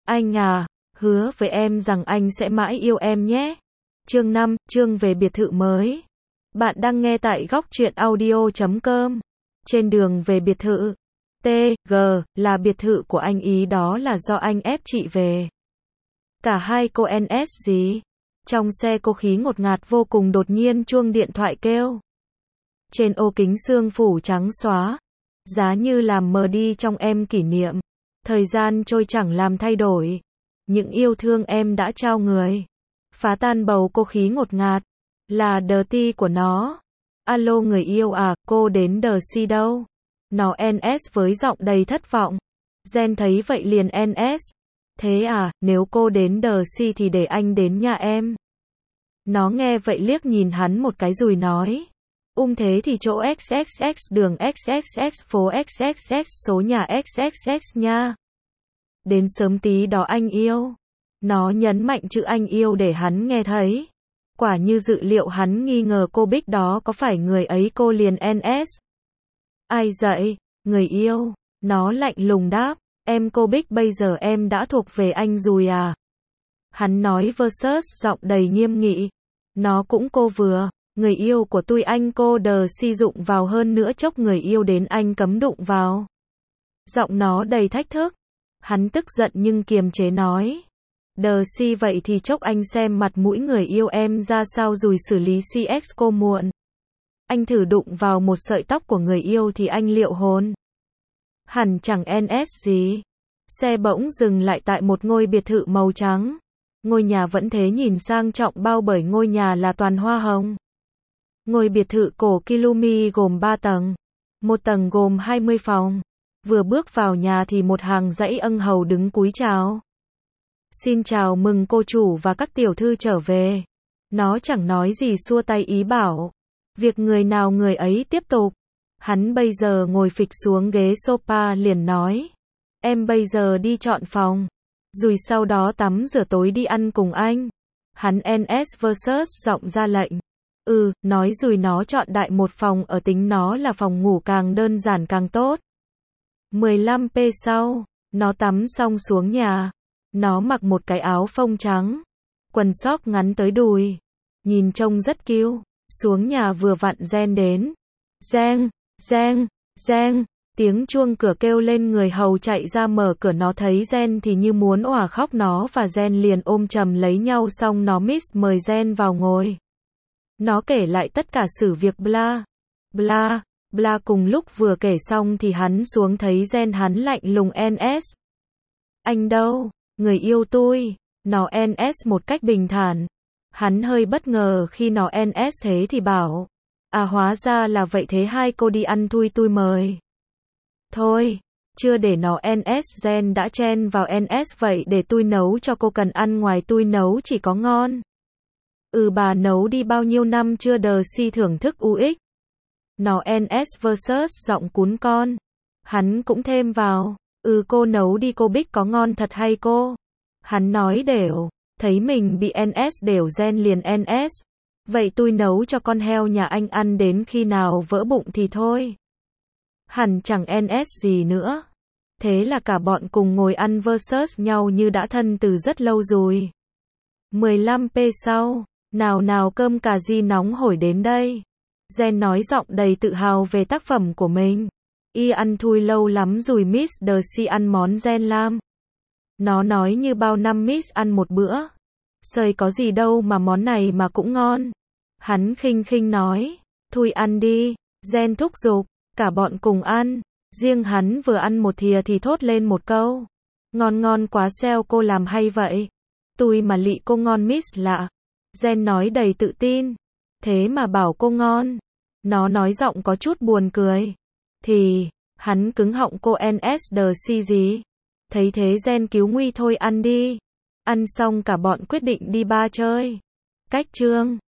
Anh à, hứa với em rằng anh sẽ mãi yêu em nhé. Chương 5, chương về biệt thự mới. Bạn đang nghe tại góc truyện audio.com. Trên đường về biệt thự. T.G. là biệt thự của anh ý, đó là do anh ép chị về. Cả hai cô NS gì? Trong xe cô khí ngột ngạt vô cùng, đột nhiên chuông điện thoại kêu. Trên ô kính sương phủ trắng xóa. Giá như làm mờ đi trong em kỷ niệm. Thời gian trôi chẳng làm thay đổi. Những yêu thương em đã trao người. Phá tan bầu cô khí ngột ngạt. Là Dirty của nó. Alo người yêu à, cô đến Dirty đâu? Nó NS với giọng đầy thất vọng. Jen thấy vậy liền NS. Thế à, nếu cô đến Dirty thì để anh đến nhà em. Nó nghe vậy liếc nhìn hắn một cái rồi nói. Thế thì chỗ XXX đường XXX phố XXX số nhà XXX nha. Đến sớm tí đó anh yêu. Nó nhấn mạnh chữ anh yêu để hắn nghe thấy. Quả như dự liệu hắn nghi ngờ cô Bích đó có phải người ấy, cô liền NS. Ai dậy, người yêu? Nó lạnh lùng đáp. Em cô Bích, bây giờ em đã thuộc về anh rồi à? Hắn nói versus giọng đầy nghiêm nghị. Nó cũng cô vừa. Người yêu của tôi anh, cô đờ si dụng vào, hơn nữa chốc người yêu đến anh cấm đụng vào. Giọng nó đầy thách thức. Hắn tức giận nhưng kiềm chế nói. Đờ si vậy thì chốc anh xem mặt mũi người yêu em ra sao rồi xử lý CX cô muộn. Anh thử đụng vào một sợi tóc của người yêu thì anh liệu hồn. Hẳn chẳng NS gì. Xe bỗng dừng lại tại một ngôi biệt thự màu trắng. Ngôi nhà vẫn thế, nhìn sang trọng bao bởi ngôi nhà là toàn hoa hồng. Ngôi biệt thự cổ Kilumi gồm 3 tầng. Một tầng gồm 20 phòng. Vừa bước vào nhà thì một hàng dãy ân hầu đứng cúi chào. Xin chào mừng cô chủ và các tiểu thư trở về. Nó chẳng nói gì, xua tay ý bảo. Việc người nào người ấy tiếp tục. Hắn bây giờ ngồi phịch xuống ghế sofa liền nói. Em bây giờ đi chọn phòng. Rồi sau đó tắm rửa tối đi ăn cùng anh. Hắn NS versus giọng ra lệnh. Nói rồi nó chọn đại một phòng ở, tính nó là phòng ngủ, càng đơn giản càng tốt. 15p sau, nó tắm xong xuống nhà. Nó mặc một cái áo phông trắng, quần sóc ngắn tới đùi, nhìn trông rất cute. Xuống nhà vừa vặn Jen đến. Reng, reng, reng, tiếng chuông cửa kêu lên, người hầu chạy ra mở cửa. Nó thấy Jen thì như muốn òa khóc, nó và Jen liền ôm chầm lấy nhau, xong nó mời Jen vào ngồi. Nó kể lại tất cả sự việc bla, bla, bla. Cùng lúc vừa kể xong thì hắn xuống thấy Jen, hắn lạnh lùng NS. Anh đâu? Người yêu tôi. Nó NS một cách bình thản. Hắn hơi bất ngờ khi nó NS thế thì bảo. À hóa ra là vậy, thế hai cô đi ăn thôi, tôi mời. Thôi, chưa để nó NS, Jen đã chen vào NS. Vậy để tôi nấu cho cô, cần ăn ngoài tôi nấu chỉ có ngon. Bà nấu đi, bao nhiêu năm chưa đờ si thưởng thức UX. Nó NS versus giọng cún con. Hắn cũng thêm vào. Cô nấu đi cô Bích, có ngon thật hay cô? Hắn nói đều. Thấy mình bị NS đều, Jen liền NS. Vậy tôi nấu cho con heo nhà anh ăn, đến khi nào vỡ bụng thì thôi. Hẳn chẳng NS gì nữa. Thế là cả bọn cùng ngồi ăn versus nhau như đã thân từ rất lâu rồi. 15p sau. Nào cơm cà ri nóng hổi đến đây. Jen nói giọng đầy tự hào về tác phẩm của mình. Ăn thui lâu lắm rồi Miss Darcy ăn món Jen làm. Nó nói như bao năm Miss ăn một bữa. Sơi có gì đâu mà món này mà cũng ngon. Hắn khinh khinh nói. Thôi ăn đi. Jen thúc giục. Cả bọn cùng ăn. Riêng hắn vừa ăn một thìa thì thốt lên một câu. Ngon quá, sao cô làm hay vậy? Tôi mà lị cô ngon Miss lạ. Jen nói đầy tự tin. Thế mà bảo cô ngon. Nó nói giọng có chút buồn cười. Thì, hắn cứng họng, cô NS Darcy gì? Thấy thế Jen cứu nguy, thôi ăn đi. Ăn xong cả bọn quyết định đi bar chơi. Cách trương.